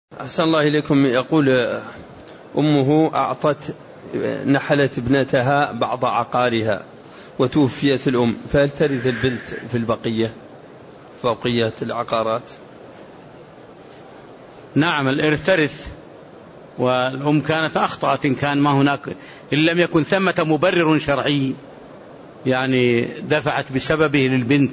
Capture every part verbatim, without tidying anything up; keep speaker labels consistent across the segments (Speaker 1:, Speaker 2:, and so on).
Speaker 1: أحسن الله إليكم. يقول أمه أعطت نحلت ابنتها بعض عقارها وتوفيت الأم، فهل ترث البنت في البقية فوقية العقارات؟
Speaker 2: نعم، الإرث ترث، والأم كانت أخطأت إن كان ما هناك، إن لم يكن ثمة مبرر شرعي يعني دفعت بسببه للبنت.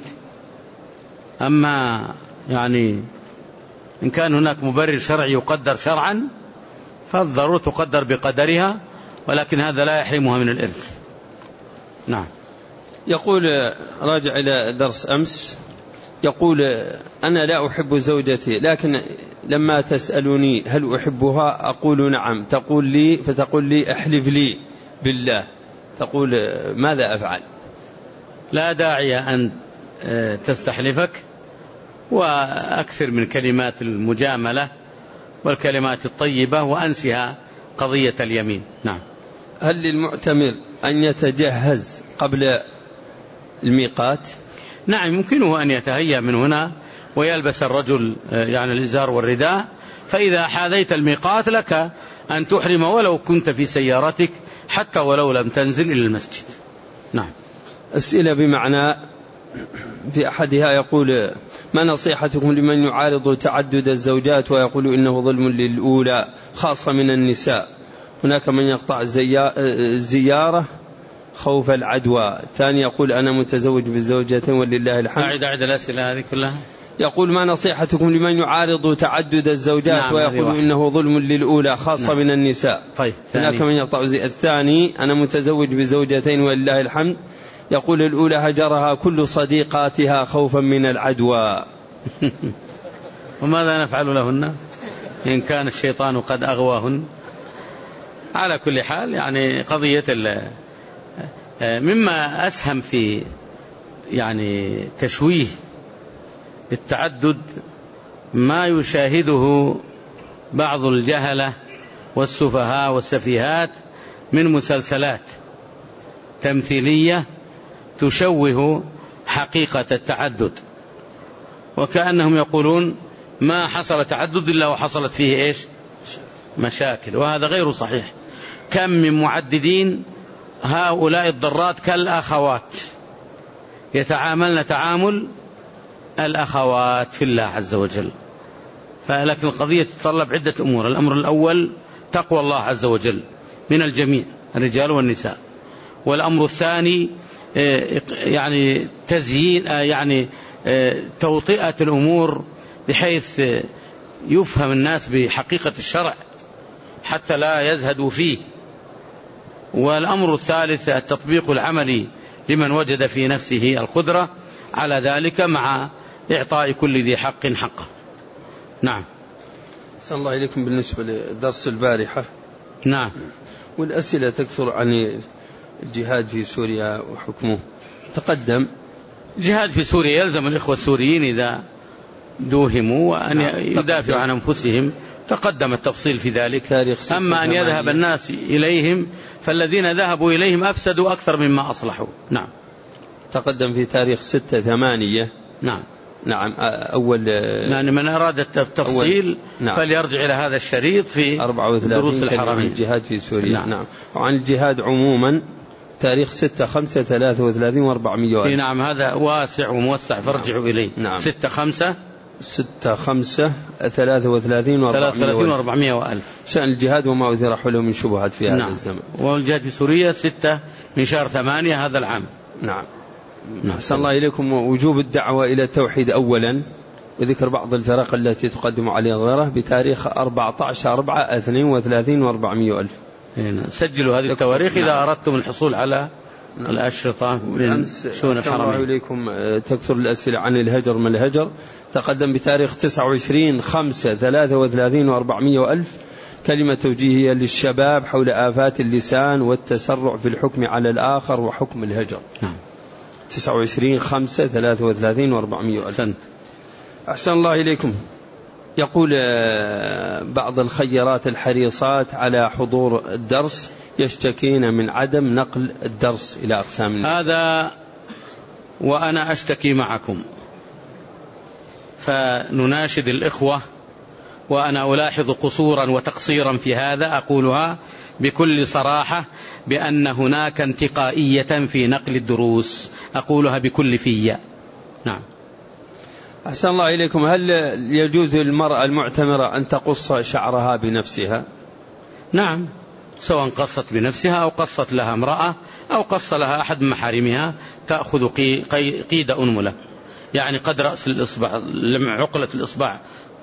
Speaker 2: أما يعني إن كان هناك مبرر شرعي يقدر شرعا فالضرورة تقدر بقدرها، ولكن هذا لا يحرمها من الإرث. نعم.
Speaker 1: يقول راجع إلى درس أمس، يقول أنا لا أحب زوجتي، لكن لما تسألني هل أحبها أقول نعم، تقول لي فتقول لي أحلف لي بالله، تقول ماذا أفعل؟
Speaker 2: لا داعي أن تستحلفك، وأكثر من كلمات المجاملة والكلمات الطيبة وأنسها قضية اليمين. نعم.
Speaker 1: هل للمعتمر أن يتجهز قبل الميقات؟
Speaker 2: نعم، يمكنه أن يتهيأ من هنا ويلبس الرجل يعني الإزار والرداء، فإذا حاذيت الميقات لك أن تحرم ولو كنت في سيارتك حتى ولو لم تنزل إلى المسجد. نعم.
Speaker 1: أسئلة بمعنى، في أحدها يقول ما نصيحتكم لمن يعارض تعدد الزوجات ويقول إنه ظلم للأولى خاصة من النساء؟ هناك من يقطع الزيارة خوف العدوى. الثاني يقول أنا متزوج بالزوجتين ولله الحمد.
Speaker 2: أعد أعد الأسئلة هذه كلها.
Speaker 1: يقول ما نصيحتكم لمن يعارض تعدد الزوجات نعم ويقول إنه ظلم للأولى خاصة نعم. من النساء.
Speaker 2: طيب.
Speaker 1: هناك من يقطع الزيارة. الثاني أنا متزوج بزوجتين ولله الحمد، يقول الأولى هجرها كل صديقاتها خوفا من العدوى.
Speaker 2: وماذا نفعل لهن إن كان الشيطان قد أغواهن؟ على كل حال يعني قضية مما أسهم في يعني تشويه التعدد ما يشاهده بعض الجهلة والسفهاء والسفيهات من مسلسلات تمثيلية تشوه حقيقة التعدد، وكأنهم يقولون ما حصل تعدد إلا وحصلت فيه إيش؟ مشاكل، وهذا غير صحيح. كم من معددين هؤلاء الضرات كالأخوات يتعاملن تعامل الأخوات في الله عز وجل. فلكن القضية تتطلب عدة أمور. الأمر الأول تقوى الله عز وجل من الجميع الرجال والنساء، والأمر الثاني يعني تزيين يعني توطئة الأمور بحيث يفهم الناس بحقيقة الشرع حتى لا يزهدوا فيه. والأمر الثالث التطبيق العملي لمن وجد في نفسه القدرة على ذلك مع إعطاء كل ذي حق حقه. نعم.
Speaker 1: أحسن الله إليكم. بالنسبة لدرس البارحة
Speaker 2: نعم،
Speaker 1: والأسئلة تكثر عن الجهاد في سوريا وحكمه. تقدم
Speaker 2: الجهاد في سوريا يلزم الإخوة السوريين إذا دوهموا وأن نعم. يدافعوا عن أنفسهم، تقدم التفصيل في ذلك. أما أن يذهب الناس إليهم فالذين ذهبوا إليهم أفسدوا أكثر مما أصلحوا. نعم.
Speaker 1: تقدم في تاريخ ستة ثمانية.
Speaker 2: نعم
Speaker 1: نعم. أول
Speaker 2: يعني من أراد التفصيل نعم. فليرجع إلى هذا الشريط في دروس الحرمين.
Speaker 1: الجهاد في سوريا. نعم. نعم. وعن الجهاد عموما تاريخ ستة خمسة ثلاثة وثلاثين وأربعمائة.
Speaker 2: نعم، هذا واسع وموسع فارجعوا نعم. إليه.
Speaker 1: نعم.
Speaker 2: ستة خمسة
Speaker 1: ستة خمسة ثلاثة وثلاثين
Speaker 2: وأربعمائة وألف.
Speaker 1: شأن الجهاد وما أثير حوله من شبهات في هذا نعم. الزمن.
Speaker 2: والجهاد في سوريا ستة من شهر ثمانية هذا العام.
Speaker 1: نعم. أحسن الله إليكم. وجوب الدعوة إلى التوحيد أولا، وذكر بعض الفرق التي تقدم عليها غيره بتاريخ أربعة عشر أربعة اثنين وثلاثين وأربعمائة ألف.
Speaker 2: سجلوا هذه التواريخ إذا نعم. أردتم الحصول على نعم. الأشرطة من شؤون الحرمين.
Speaker 1: الله إليكم. تكثر الأسئلة عن الهجر ما الهجر. تقدم بتاريخ تسعة وعشرين خمسة ثلاثة وثلاثين وأربعمائة ألف كلمة توجيهية للشباب حول آفات اللسان والتسرع في الحكم على الآخر وحكم الهجر.
Speaker 2: نعم.
Speaker 1: تسعة وعشرين خمسة ثلاثة وثلاثين وأربعمائة ألف. أحسن الله إليكم. يقول بعض الخيرات الحريصات على حضور الدرس يشتكين من عدم نقل الدرس إلى أقسام الناس.
Speaker 2: هذا وأنا أشتكي معكم، فنناشد الإخوة وأنا ألاحظ قصورا وتقصيرا في هذا أقولها بكل صراحة، بأن هناك انتقائية في نقل الدروس، أقولها بكل فية. نعم.
Speaker 1: أحسن الله إليكم. هل يجوز للمرأة المعتمرة أن تقص شعرها بنفسها؟
Speaker 2: نعم، سواء قصت بنفسها أو قصت لها امرأة أو قص لها أحد من محارمها، تأخذ قيد أنملة، يعني قد رأس الإصبع، عقلة الإصبع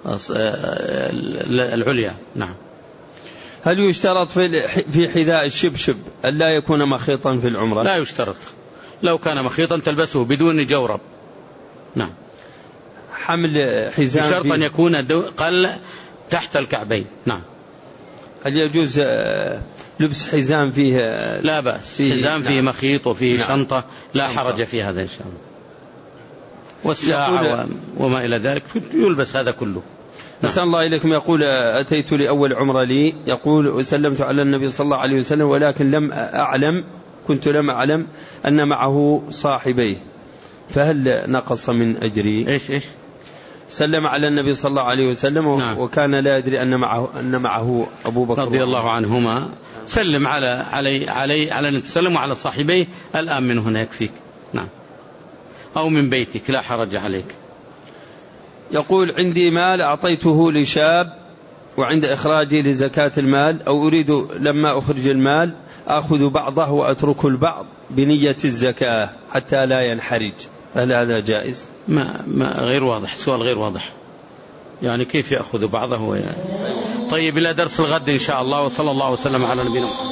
Speaker 2: العليا. نعم.
Speaker 1: هل يشترط في حذاء الشبشب أن لا يكون مخيطا في العمرة؟
Speaker 2: لا يشترط، لو كان مخيطا تلبسه بدون جورب. نعم.
Speaker 1: حمل حزام
Speaker 2: بشرط أن يكون قل تحت الكعبين. نعم.
Speaker 1: هل يجوز لبس حزام فيه؟
Speaker 2: لا بأس، فيه حزام فيه مخيط وفيه نعم. شنطة، لا شنطة. حرج في هذا إن شاء الله. والساعة وما إلى ذلك يلبس هذا كله.
Speaker 1: أسأل الله إليكم. يقول أتيت لأول عمرة لي، يقول وسلمت على النبي صلى الله عليه وسلم، ولكن لم أعلم كنت لم أعلم أن معه صاحبيه، فهل نقص من أجري؟
Speaker 2: إيش إيش
Speaker 1: سلم على النبي صلى الله عليه وسلم نعم. وكان لا يدري أن معه أن معه أبو بكر
Speaker 2: رضي الله عنهما. سلم على علي علي على النبي سلم على صاحبيه الآن من هنا يكفيك. نعم. أو من بيتك لا حرج عليك.
Speaker 1: يقول عندي مال أعطيته لشاب وعند إخراجي لزكاة المال، أو أريد لما أخرج المال أخذ بعضه وأترك البعض بنية الزكاة حتى لا ينحرج، هل هذا جائز؟
Speaker 2: ما, ما غير واضح، سؤال غير واضح، يعني كيف يأخذ بعضه يعني. طيب إلى درس الغد إن شاء الله، وصلى الله وسلم على نبينا محمد.